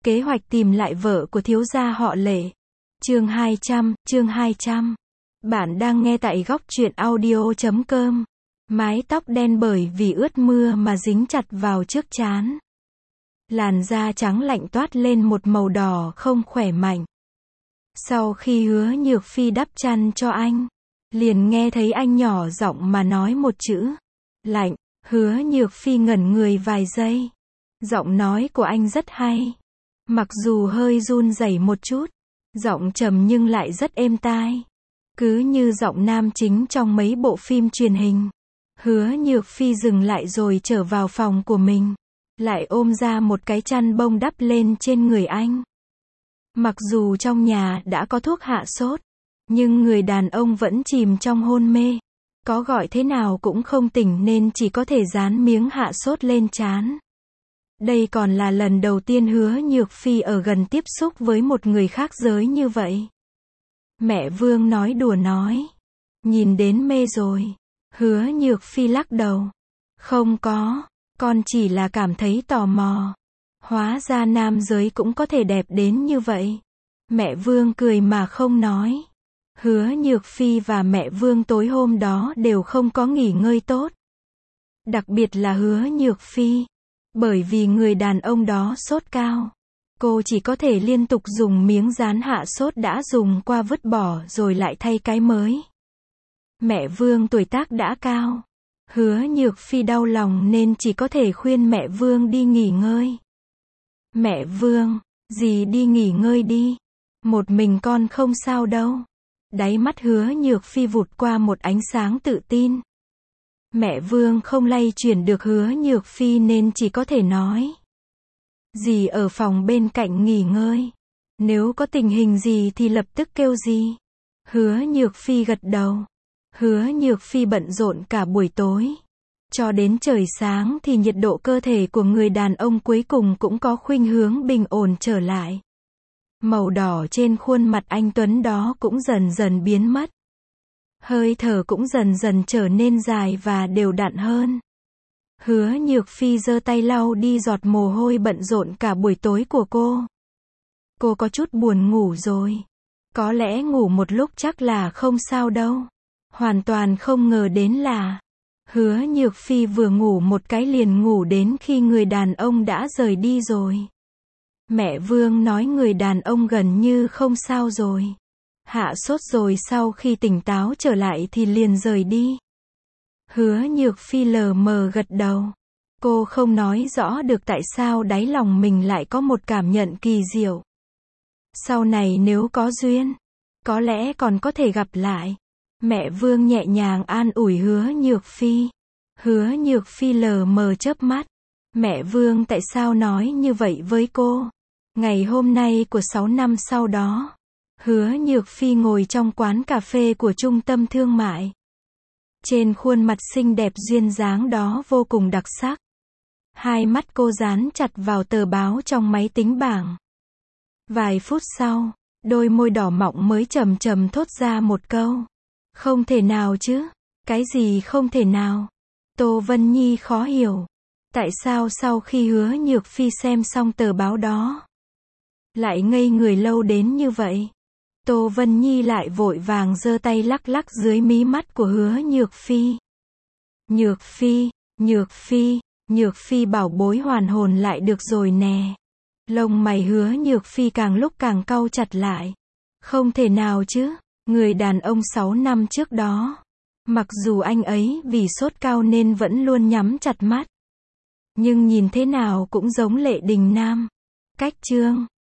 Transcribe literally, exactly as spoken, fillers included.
Kế hoạch tìm lại vợ của thiếu gia họ Lệ. Chương hai trăm, chương hai trăm. Bạn đang nghe tại góc truyện audio chấm com. Mái tóc đen bởi vì ướt mưa mà dính chặt vào trước trán. Làn da trắng lạnh toát lên một màu đỏ không khỏe mạnh. Sau khi Hứa Nhược Phi đắp chăn cho anh, liền nghe thấy anh nhỏ giọng mà nói một chữ. Lạnh. Hứa Nhược Phi ngẩn người vài giây. Giọng nói của anh rất hay. Mặc dù hơi run rẩy một chút, giọng trầm nhưng lại rất êm tai. Cứ như giọng nam chính trong mấy bộ phim truyền hình. Hứa Nhược Phi dừng lại rồi trở vào phòng của mình, lại ôm ra một cái chăn bông đắp lên trên người anh. Mặc dù trong nhà đã có thuốc hạ sốt, nhưng người đàn ông vẫn chìm trong hôn mê. Có gọi thế nào cũng không tỉnh nên chỉ có thể dán miếng hạ sốt lên trán. Đây còn là lần đầu tiên Hứa Nhược Phi ở gần tiếp xúc với một người khác giới như vậy. Mẹ Vương nói đùa nói. Nhìn đến mê rồi. Hứa Nhược Phi lắc đầu. Không có, con chỉ là cảm thấy tò mò. Hóa ra nam giới cũng có thể đẹp đến như vậy. Mẹ Vương cười mà không nói. Hứa Nhược Phi và mẹ Vương tối hôm đó đều không có nghỉ ngơi tốt. Đặc biệt là Hứa Nhược Phi. Bởi vì người đàn ông đó sốt cao. Cô chỉ có thể liên tục dùng miếng dán hạ sốt đã dùng qua vứt bỏ rồi lại thay cái mới. Mẹ Vương tuổi tác đã cao. Hứa Nhược Phi đau lòng nên chỉ có thể khuyên mẹ Vương đi nghỉ ngơi. Mẹ Vương, dì đi nghỉ ngơi đi. Một mình con không sao đâu. Đáy mắt Hứa Nhược Phi vụt qua một ánh sáng tự tin. Mẹ Vương không lay chuyển được Hứa Nhược Phi nên chỉ có thể nói. Dì ở phòng bên cạnh nghỉ ngơi. Nếu có tình hình gì thì lập tức kêu dì. Hứa Nhược Phi gật đầu. Hứa Nhược Phi bận rộn cả buổi tối. Cho đến trời sáng thì nhiệt độ cơ thể của người đàn ông cuối cùng cũng có khuynh hướng bình ổn trở lại. Màu đỏ trên khuôn mặt anh Tuấn đó cũng dần dần biến mất. Hơi thở cũng dần dần trở nên dài và đều đặn hơn. Hứa Nhược Phi giơ tay lau đi giọt mồ hôi bận rộn cả buổi tối của cô. Cô có chút buồn ngủ rồi. Có lẽ ngủ một lúc chắc là không sao đâu. Hoàn toàn không ngờ đến là Hứa Nhược Phi vừa ngủ một cái liền ngủ đến khi người đàn ông đã rời đi rồi. Mẹ Vương nói người đàn ông gần như không sao rồi. Hạ sốt rồi sau khi tỉnh táo trở lại thì liền rời đi. Hứa Nhược Phi lờ mờ gật đầu. Cô không nói rõ được tại sao đáy lòng mình lại có một cảm nhận kỳ diệu. Sau này nếu có duyên, có lẽ còn có thể gặp lại. Mẹ Vương nhẹ nhàng an ủi Hứa Nhược Phi. Hứa Nhược Phi lờ mờ chớp mắt. Mẹ Vương tại sao nói như vậy với cô? Ngày hôm nay của sáu năm sau đó, Hứa Nhược Phi ngồi trong quán cà phê của trung tâm thương mại. Trên khuôn mặt xinh đẹp duyên dáng đó vô cùng đặc sắc. Hai mắt cô dán chặt vào tờ báo trong máy tính bảng. Vài phút sau, đôi môi đỏ mọng mới chậm chậm thốt ra một câu. Không thể nào chứ? Cái gì không thể nào? Tô Vân Nhi khó hiểu. Tại sao sau khi Hứa Nhược Phi xem xong tờ báo đó, lại ngây người lâu đến như vậy? Tô Vân Nhi lại vội vàng giơ tay lắc lắc dưới mí mắt của Hứa Nhược Phi. Nhược Phi, Nhược Phi, Nhược Phi bảo bối hoàn hồn lại được rồi nè. Lông mày Hứa Nhược Phi càng lúc càng cau chặt lại. Không thể nào chứ, người đàn ông sáu năm trước đó. Mặc dù anh ấy vì sốt cao nên vẫn luôn nhắm chặt mắt. Nhưng nhìn thế nào cũng giống Lệ Đình Nam. Cách chương